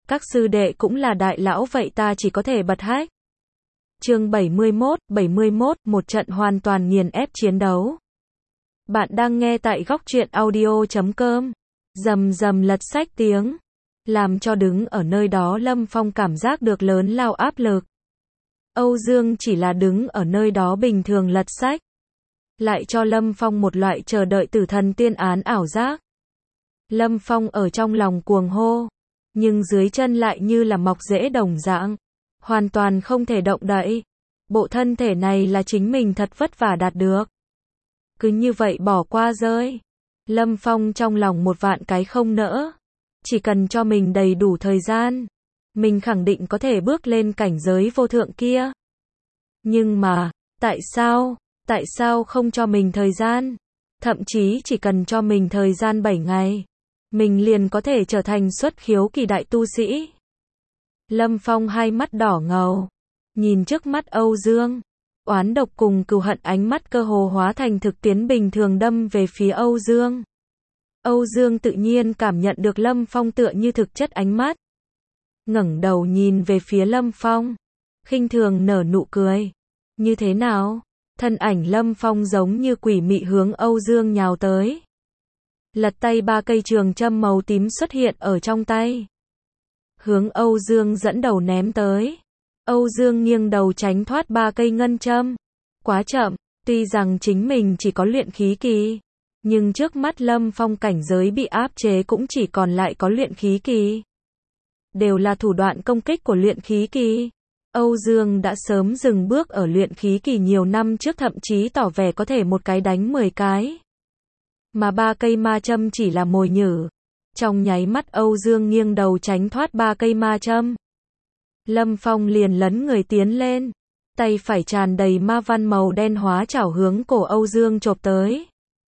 Các sư đệ cũng là đại lão vậy ta chỉ có thể bật hách. Chương 71, một trận hoàn toàn nghiền ép chiến đấu. Bạn đang nghe tại góc truyện audio.com. Rầm rầm lật sách tiếng, làm cho đứng ở nơi đó Lâm Phong cảm giác được lớn lao áp lực. Âu Dương chỉ là đứng ở nơi đó bình thường lật sách, lại cho Lâm Phong một loại chờ đợi tử thần tiên án ảo giác. Lâm Phong ở trong lòng cuồng hô, nhưng dưới chân lại như là mọc rễ đồng dạng, hoàn toàn không thể động đậy. Bộ thân thể này là chính mình thật vất vả đạt được, cứ như vậy bỏ qua rơi. Lâm Phong trong lòng một vạn cái không nỡ, chỉ cần cho mình đầy đủ thời gian, mình khẳng định có thể bước lên cảnh giới vô thượng kia. Nhưng mà, tại sao không cho mình thời gian? Thậm chí chỉ cần cho mình thời gian 7 ngày, mình liền có thể trở thành xuất khiếu kỳ đại tu sĩ. Lâm Phong hai mắt đỏ ngầu, nhìn trước mắt Âu Dương, oán độc cùng cừu hận ánh mắt cơ hồ hóa thành thực tiễn bình thường đâm về phía Âu Dương. Âu Dương tự nhiên cảm nhận được Lâm Phong tựa như thực chất ánh mắt, ngẩng đầu nhìn về phía Lâm Phong, khinh thường nở nụ cười. Như thế nào? Thân ảnh Lâm Phong giống như quỷ mị hướng Âu Dương nhào tới. Lật tay ba cây trường châm màu tím xuất hiện ở trong tay, hướng Âu Dương dẫn đầu ném tới. Âu Dương nghiêng đầu tránh thoát ba cây ngân châm. Quá chậm, tuy rằng chính mình chỉ có luyện khí kỳ, nhưng trước mắt Lâm Phong cảnh giới bị áp chế cũng chỉ còn lại có luyện khí kỳ. Đều là thủ đoạn công kích của luyện khí kỳ. Âu Dương đã sớm dừng bước ở luyện khí kỳ nhiều năm trước, thậm chí tỏ vẻ có thể một cái đánh 10 cái. Mà ba cây ma châm chỉ là mồi nhử. Trong nháy mắt Âu Dương nghiêng đầu tránh thoát ba cây ma châm, Lâm Phong liền lấn người tiến lên, tay phải tràn đầy ma văn màu đen hóa chảo hướng cổ Âu Dương chộp tới.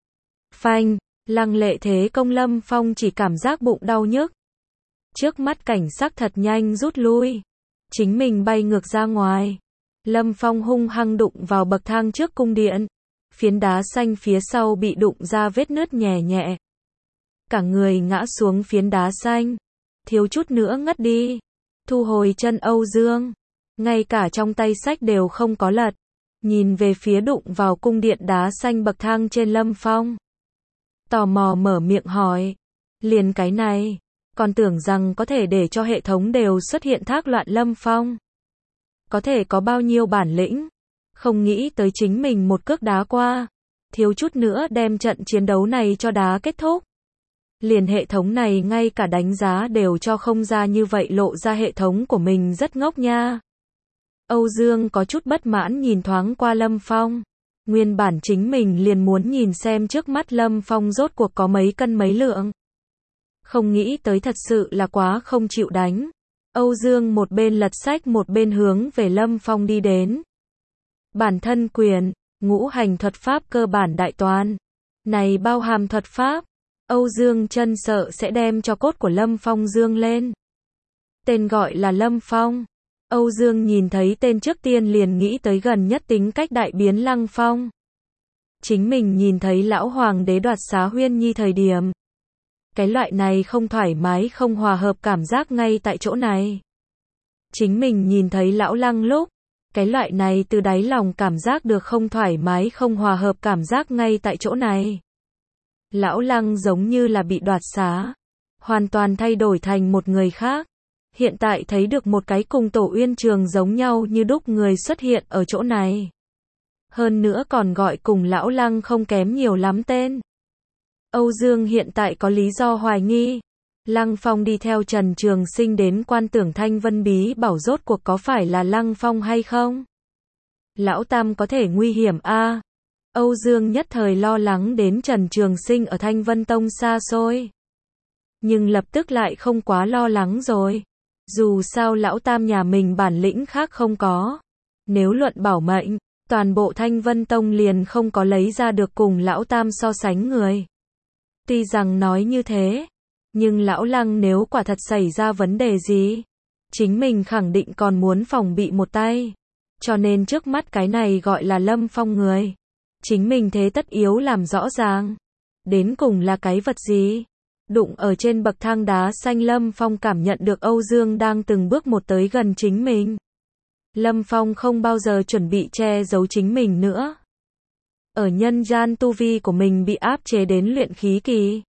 Phanh, lăng lệ thế công. Lâm Phong chỉ cảm giác bụng đau nhức. Trước mắt cảnh sắc thật nhanh rút lui, chính mình bay ngược ra ngoài. Lâm Phong hung hăng đụng vào bậc thang trước cung điện, phiến đá xanh phía sau bị đụng ra vết nứt nhẹ nhẹ. Cả người ngã xuống phiến đá xanh, thiếu chút nữa ngất đi. Thu hồi chân Âu Dương, ngay cả trong tay sách đều không có lật, nhìn về phía đụng vào cung điện đá xanh bậc thang trên Lâm Phong. Tò mò mở miệng hỏi, liền cái này, còn tưởng rằng có thể để cho hệ thống đều xuất hiện thác loạn Lâm Phong. Có thể có bao nhiêu bản lĩnh, không nghĩ tới chính mình một cước đá qua, thiếu chút nữa đem trận chiến đấu này cho đá kết thúc. Liền hệ thống này ngay cả đánh giá đều cho không ra, như vậy lộ ra hệ thống của mình rất ngốc nha. Âu Dương có chút bất mãn nhìn thoáng qua Lâm Phong. Nguyên bản chính mình liền muốn nhìn xem trước mắt Lâm Phong rốt cuộc có mấy cân mấy lượng. Không nghĩ tới thật sự là quá không chịu đánh. Âu Dương một bên lật sách một bên hướng về Lâm Phong đi đến. Bản thân quyền, ngũ hành thuật pháp cơ bản đại toàn. Này bao hàm thuật pháp. Âu Dương chân sợ sẽ đem cho cốt của Lâm Phong dương lên. Tên gọi là Lâm Phong. Âu Dương nhìn thấy tên trước tiên liền nghĩ tới gần nhất tính cách đại biến Lăng Phong. Chính mình nhìn thấy lão hoàng đế đoạt xá Huyên Nhi thời điểm, cái loại này không thoải mái không hòa hợp cảm giác ngay tại chỗ này. Chính mình nhìn thấy lão Lăng lúc, cái loại này từ đáy lòng cảm giác được không thoải mái không hòa hợp cảm giác ngay tại chỗ này. Lão Lăng giống như là bị đoạt xá, hoàn toàn thay đổi thành một người khác. Hiện tại thấy được một cái cùng Tổ Uyên Trường giống nhau như đúc người xuất hiện ở chỗ này. Hơn nữa còn gọi cùng lão Lăng không kém nhiều lắm tên. Âu Dương hiện tại có lý do hoài nghi, Lăng Phong đi theo Trần Trường Sinh đến Quan Tưởng Thanh Vân Bí Bảo rốt cuộc có phải là Lăng Phong hay không? Lão Tam có thể nguy hiểm a. Âu Dương nhất thời lo lắng đến Trần Trường Sinh ở Thanh Vân Tông xa xôi. Nhưng lập tức lại không quá lo lắng rồi. Dù sao lão Tam nhà mình bản lĩnh khác không có. Nếu luận bảo mệnh, toàn bộ Thanh Vân Tông liền không có lấy ra được cùng lão Tam so sánh người. Tuy rằng nói như thế, nhưng lão Lăng nếu quả thật xảy ra vấn đề gì, chính mình khẳng định còn muốn phòng bị một tay. Cho nên trước mắt cái này gọi là Lâm Phong người, chính mình thế tất yếu làm rõ ràng. Đến cùng là cái vật gì? Đụng ở trên bậc thang đá xanh, Lâm Phong cảm nhận được Âu Dương đang từng bước một tới gần chính mình. Lâm Phong không bao giờ chuẩn bị che giấu chính mình nữa. Ở nhân gian tu vi của mình bị áp chế đến luyện khí kỳ.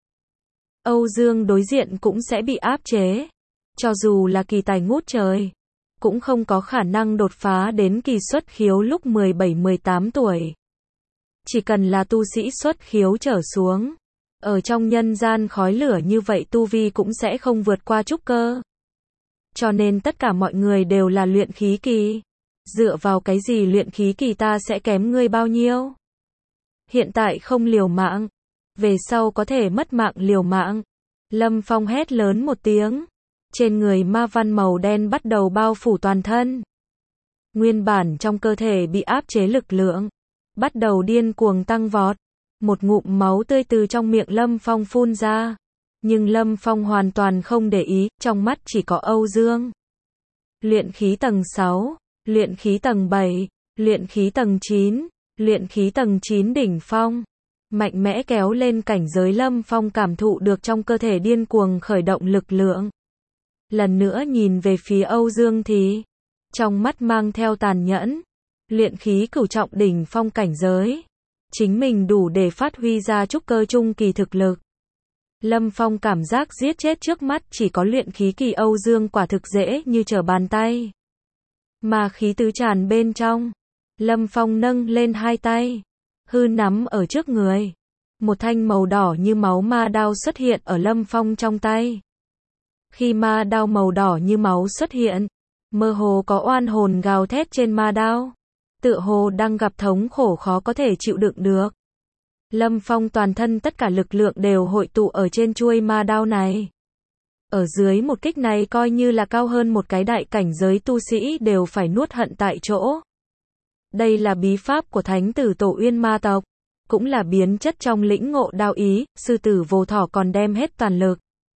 Âu Dương đối diện cũng sẽ bị áp chế. Cho dù là kỳ tài ngút trời, cũng không có khả năng đột phá đến kỳ xuất khiếu lúc 17-18 tuổi. Chỉ cần là tu sĩ xuất khiếu trở xuống, ở trong nhân gian khói lửa như vậy tu vi cũng sẽ không vượt qua trúc cơ. Cho nên tất cả mọi người đều là luyện khí kỳ. Dựa vào cái gì luyện khí kỳ ta sẽ kém ngươi bao nhiêu? Hiện tại không liều mạng, về sau có thể mất mạng liều mạng. Lâm Phong hét lớn một tiếng. Trên người ma văn màu đen bắt đầu bao phủ toàn thân. Nguyên bản trong cơ thể bị áp chế lực lượng, bắt đầu điên cuồng tăng vọt. Một ngụm máu tươi từ trong miệng Lâm Phong phun ra. Nhưng Lâm Phong hoàn toàn không để ý, trong mắt chỉ có Âu Dương. Luyện khí tầng 6, luyện khí tầng 7, luyện khí tầng 9, luyện khí tầng 9 đỉnh phong. Mạnh mẽ kéo lên cảnh giới. Lâm Phong cảm thụ được trong cơ thể điên cuồng khởi động lực lượng. Lần nữa nhìn về phía Âu Dương thì, trong mắt mang theo tàn nhẫn. Luyện khí cửu trọng đỉnh phong cảnh giới. Chính mình đủ để phát huy ra trúc cơ trung kỳ thực lực. Lâm Phong cảm giác giết chết trước mắt chỉ có luyện khí kỳ Âu Dương quả thực dễ như trở bàn tay. Mà khí tứ tràn bên trong. Lâm Phong nâng lên hai tay, hư nắm ở trước người. Một thanh màu đỏ như máu ma đao xuất hiện ở Lâm Phong trong tay. Khi ma đao màu đỏ như máu xuất hiện, mơ hồ có oan hồn gào thét trên ma đao. Tựa hồ đang gặp thống khổ khó có thể chịu đựng được. Lâm Phong toàn thân tất cả lực lượng đều hội tụ ở trên chuôi ma đao này. Ở dưới một kích này coi như là cao hơn một cái đại cảnh giới tu sĩ đều phải nuốt hận tại chỗ. Đây là bí pháp của Thánh tử Tổ Uyên ma tộc, cũng là biến chất trong lĩnh ngộ đao ý, sư tử vô thỏ còn đem hết toàn lực.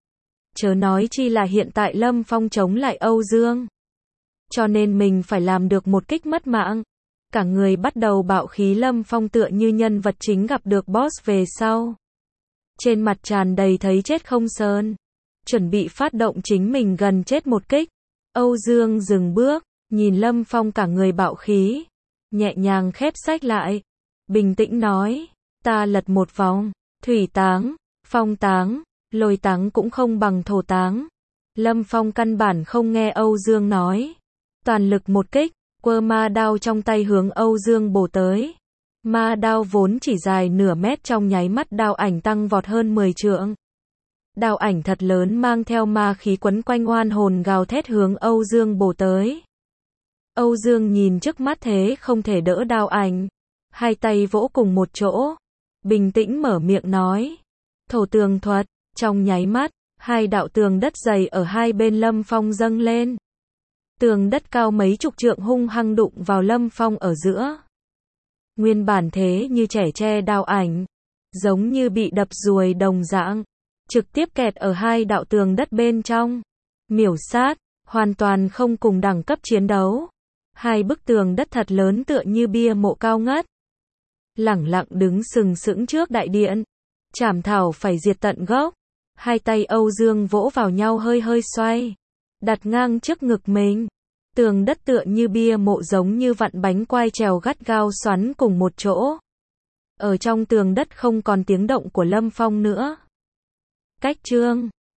Chớ nói chi là hiện tại Lâm Phong chống lại Âu Dương. Cho nên mình phải làm được một kích mất mạng. Cả người bắt đầu bạo khí. Lâm Phong tựa như nhân vật chính gặp được boss về sau. Trên mặt tràn đầy thấy chết không sờn. Chuẩn bị phát động chính mình gần chết một kích. Âu Dương dừng bước, nhìn Lâm Phong cả người bạo khí. Nhẹ nhàng khép sách lại. Bình tĩnh nói, ta lật một vòng, thủy táng, phong táng, lôi táng cũng không bằng thổ táng. Lâm Phong căn bản không nghe Âu Dương nói. Toàn lực một kích, quơ ma đao trong tay hướng Âu Dương bổ tới. Ma đao vốn chỉ dài nửa mét trong nháy mắt đao ảnh tăng vọt hơn 10 trượng. Đao ảnh thật lớn mang theo ma khí quấn quanh oan hồn gào thét hướng Âu Dương bổ tới. Âu Dương nhìn trước mắt thế không thể đỡ đao ảnh. Hai tay vỗ cùng một chỗ. Bình tĩnh mở miệng nói. Thổ tường thuật, trong nháy mắt, hai đạo tường đất dày ở hai bên Lâm Phong dâng lên. Tường đất cao mấy chục trượng hung hăng đụng vào Lâm Phong ở giữa. Nguyên bản thế như trẻ tre đao ảnh, giống như bị đập ruồi đồng dạng, trực tiếp kẹt ở hai đạo tường đất bên trong. Miểu sát, hoàn toàn không cùng đẳng cấp chiến đấu. Hai bức tường đất thật lớn tựa như bia mộ cao ngất. Lẳng lặng đứng sừng sững trước đại điện. Trảm thảo phải diệt tận gốc. Hai tay Âu Dương vỗ vào nhau hơi hơi xoay. Đặt ngang trước ngực mình. Tường đất tựa như bia mộ giống như vặn bánh quai trèo gắt gao xoắn cùng một chỗ. Ở trong tường đất không còn tiếng động của Lâm Phong nữa. Cách chương